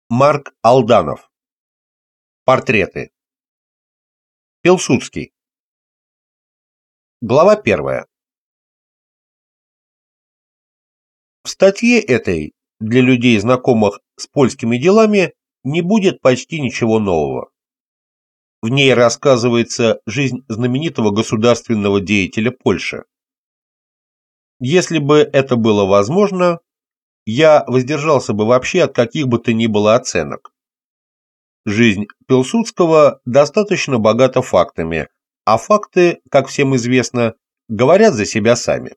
Марк Алданов. Портреты. Пилсудский. Глава 1. В статье этой для людей, знакомых с польскими делами, не будет почти ничего нового. В ней рассказывается жизнь знаменитого государственного деятеля Польши. Если бы это было возможно, я воздержался бы вообще от каких бы то ни было оценок. Жизнь Пилсудского достаточно богата фактами, а факты, как всем известно, говорят за себя сами.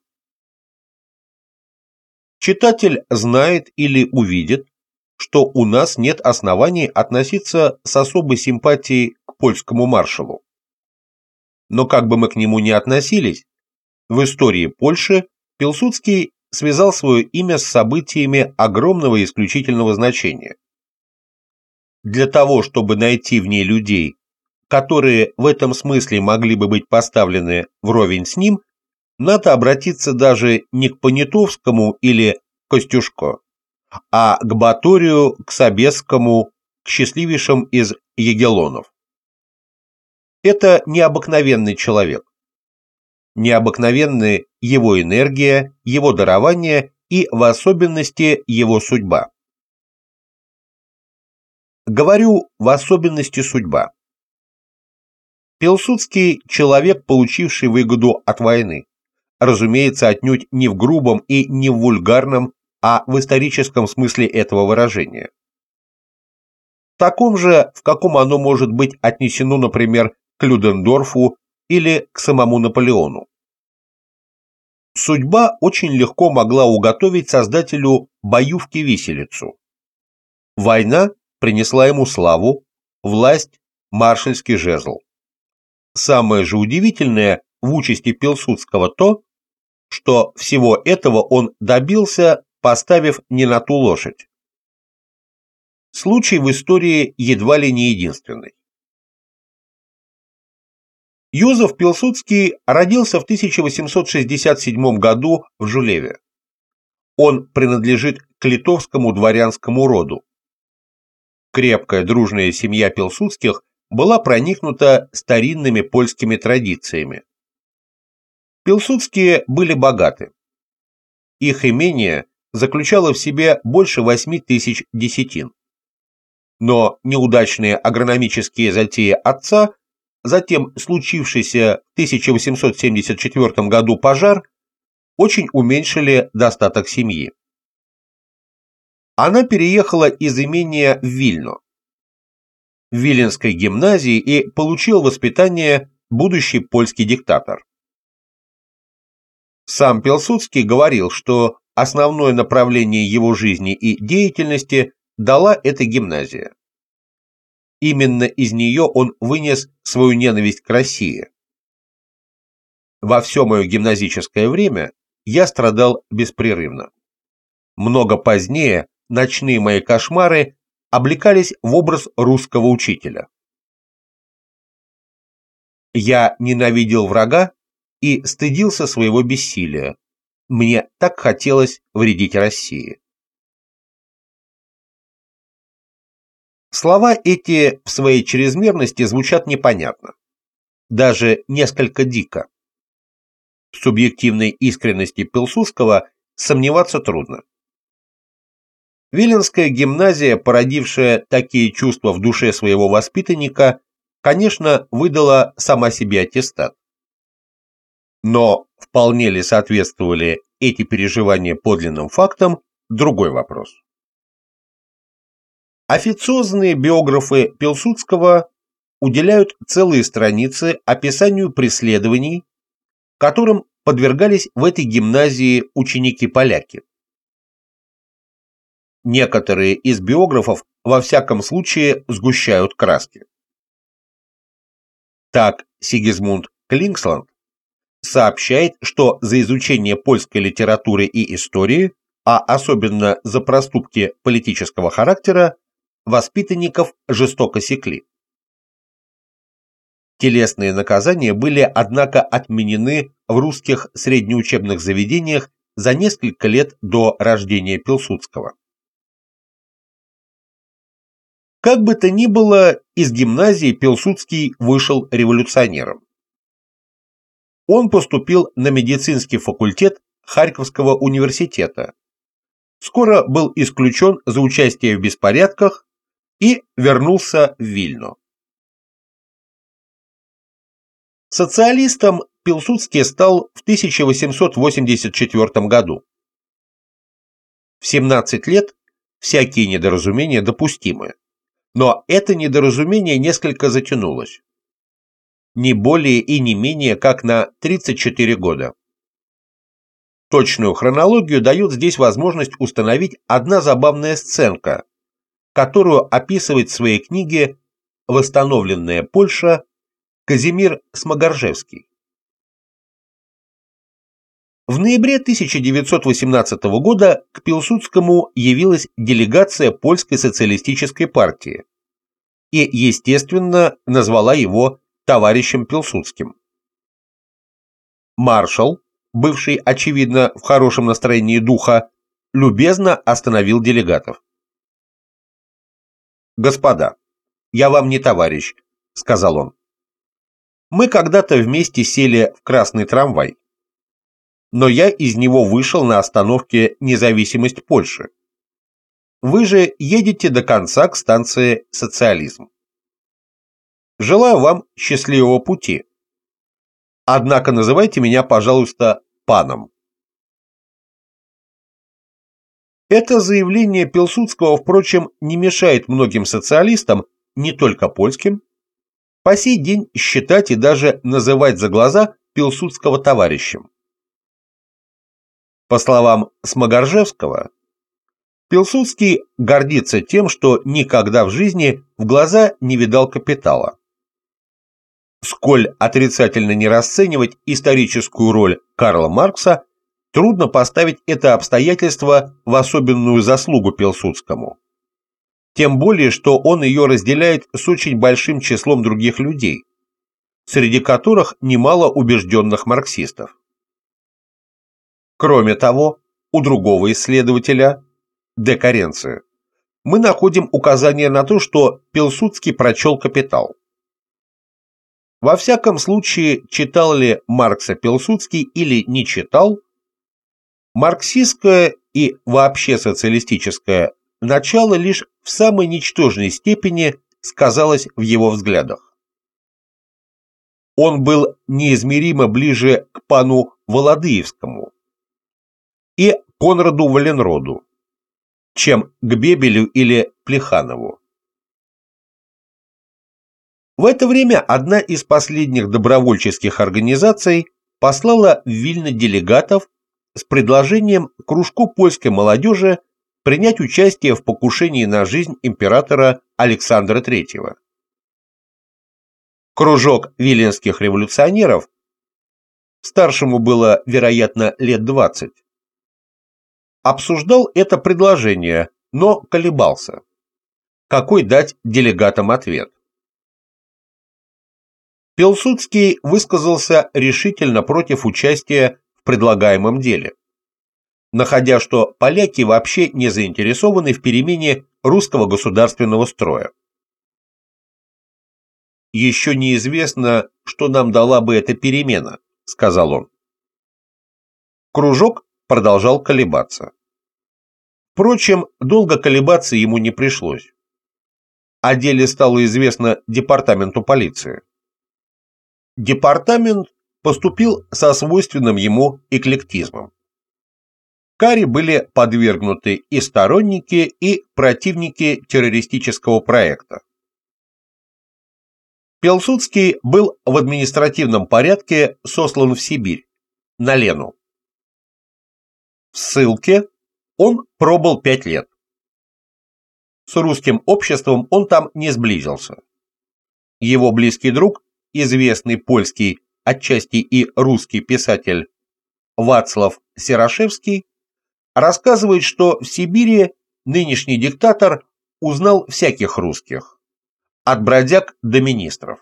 Читатель знает или увидит, что у нас нет оснований относиться с особой симпатией к польскому маршалу. Но как бы мы к нему ни относились, в истории Польши Пилсудский связал свое имя с событиями огромного и исключительного значения. Для того, чтобы найти в ней людей, которые в этом смысле могли бы быть поставлены вровень с ним, надо обратиться даже не к Понятовскому или Костюшко, а к Баторию, к Собесскому, к счастливейшим из егелонов. Это необыкновенный человек. Необыкновенны его энергия, его дарование и, в особенности, его судьба. Говорю, в особенности судьба. Пилсудский – человек, получивший выгоду от войны. Разумеется, отнюдь не в грубом и не в вульгарном, а в историческом смысле этого выражения. В таком же, в каком оно может быть отнесено, например, к Людендорфу или к самому Наполеону. Судьба очень легко могла уготовить создателю боювки-виселицу. Война принесла ему славу, власть, маршальский жезл. Самое же удивительное в участи Пилсудского то, что всего этого он добился, поставив не на ту лошадь. Случай в истории едва ли не единственный. Йозеф Пилсудский родился в 1867 году в Жулеве. Он принадлежит к литовскому дворянскому роду. Крепкая дружная семья Пилсудских была проникнута старинными польскими традициями. Пилсудские были богаты. Их имение заключало в себе больше 8000 десятин. Но неудачные агрономические затеи отца, затем случившийся в 1874 году пожар, очень уменьшили достаток семьи. Она переехала из имения в Вильно, в Виленской гимназии, и получил воспитание будущий польский диктатор. Сам Пилсудский говорил, что основное направление его жизни и деятельности дала эта гимназия. Именно из нее он вынес свою ненависть к России. Во все мое гимназическое время я страдал беспрерывно. Много позднее ночные мои кошмары облекались в образ русского учителя. Я ненавидел врага и стыдился своего бессилия. Мне так хотелось вредить России. Слова эти в своей чрезмерности звучат непонятно, даже несколько дико. В субъективной искренности Пилсудского сомневаться трудно. Виленская гимназия, породившая такие чувства в душе своего воспитанника, конечно, выдала сама себе аттестат. Но вполне ли соответствовали эти переживания подлинным фактам – другой вопрос. Официозные биографы Пилсудского уделяют целые страницы описанию преследований, которым подвергались в этой гимназии ученики-поляки. Некоторые из биографов во всяком случае сгущают краски. Так Сигизмунд Клингсланд сообщает, что за изучение польской литературы и истории, а особенно за проступки политического характера, воспитанников жестоко секли. Телесные наказания были, однако, отменены в русских среднеучебных заведениях за несколько лет до рождения Пилсудского. Как бы то ни было, из гимназии Пилсудский вышел революционером. Он поступил на медицинский факультет Харьковского университета, скоро был исключен за участие в беспорядках и вернулся в Вильну. Социалистом Пилсудский стал в 1884 году. В 17 лет всякие недоразумения допустимы, но это недоразумение несколько затянулось. Не более и не менее, как на 34 года. Точную хронологию дает здесь возможность установить одна забавная сценка, которую описывает в своей книге «Восстановленная Польша» Казимир Смогаржевский. В ноябре 1918 года к Пилсудскому явилась делегация Польской социалистической партии и, естественно, назвала его товарищем Пилсудским. Маршал, бывший, очевидно, в хорошем настроении духа, любезно остановил делегатов. «Господа, я вам не товарищ», — сказал он. «Мы когда-то вместе сели в красный трамвай, но я из него вышел на остановке «Независимость Польши». Вы же едете до конца к станции «Социализм». Желаю вам счастливого пути. Однако называйте меня, пожалуйста, паном». Это заявление Пилсудского, впрочем, не мешает многим социалистам, не только польским, по сей день считать и даже называть за глаза Пилсудского товарищем. По словам Смогаржевского, Пилсудский гордится тем, что никогда в жизни в глаза не видал капитала. Сколь отрицательно не расценивать историческую роль Карла Маркса, трудно поставить это обстоятельство в особенную заслугу Пилсудскому. Тем более, что он ее разделяет с очень большим числом других людей, среди которых немало убежденных марксистов. Кроме того, у другого исследователя, Де Каренция, мы находим указание на то, что Пилсудский прочел «Капитал». Во всяком случае, читал ли Маркса Пилсудский или не читал, марксистское и вообще социалистическое начало лишь в самой ничтожной степени сказалось в его взглядах. Он был неизмеримо ближе к пану Володыевскому и Конраду Валенроду, чем к Бебелю или Плеханову. В это время одна из последних добровольческих организаций послала в Вильно делегатов с предложением кружку польской молодежи принять участие в покушении на жизнь императора Александра III. Кружок виленских революционеров, старшему было, вероятно, лет 20, обсуждал это предложение, но колебался, какой дать делегатам ответ. Пилсудский высказался решительно против участия в предлагаемом деле, находя, что поляки вообще не заинтересованы в перемене русского государственного строя. «Еще неизвестно, что нам дала бы эта перемена», — сказал он. Кружок продолжал колебаться. Впрочем, долго колебаться ему не пришлось. О деле стало известно департаменту полиции. Департамент поступил со свойственным ему эклектизмом. Каре были подвергнуты и сторонники, и противники террористического проекта. Пилсудский был в административном порядке сослан в Сибирь, на Лену. В ссылке он пробыл 5 лет. С русским обществом он там не сблизился. Его близкий друг, известный польский, отчасти и русский писатель Вацлав Серашевский, рассказывает, что в Сибири нынешний диктатор узнал всяких русских, от бродяг до министров.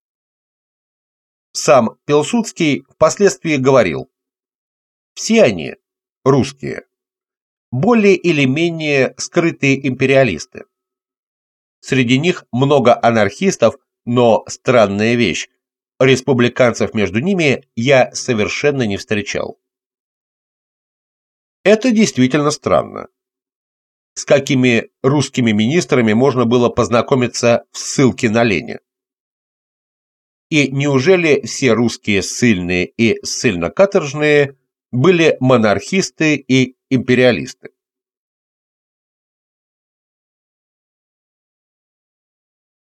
Сам Пилсудский впоследствии говорил: «Все они, русские, более или менее скрытые империалисты. Среди них много анархистов, но странная вещь, республиканцев между ними я совершенно не встречал. Это действительно странно. С какими русскими министрами можно было познакомиться в ссылке на Лене? И неужели все русские ссыльные и ссыльно-каторжные были монархисты и империалисты?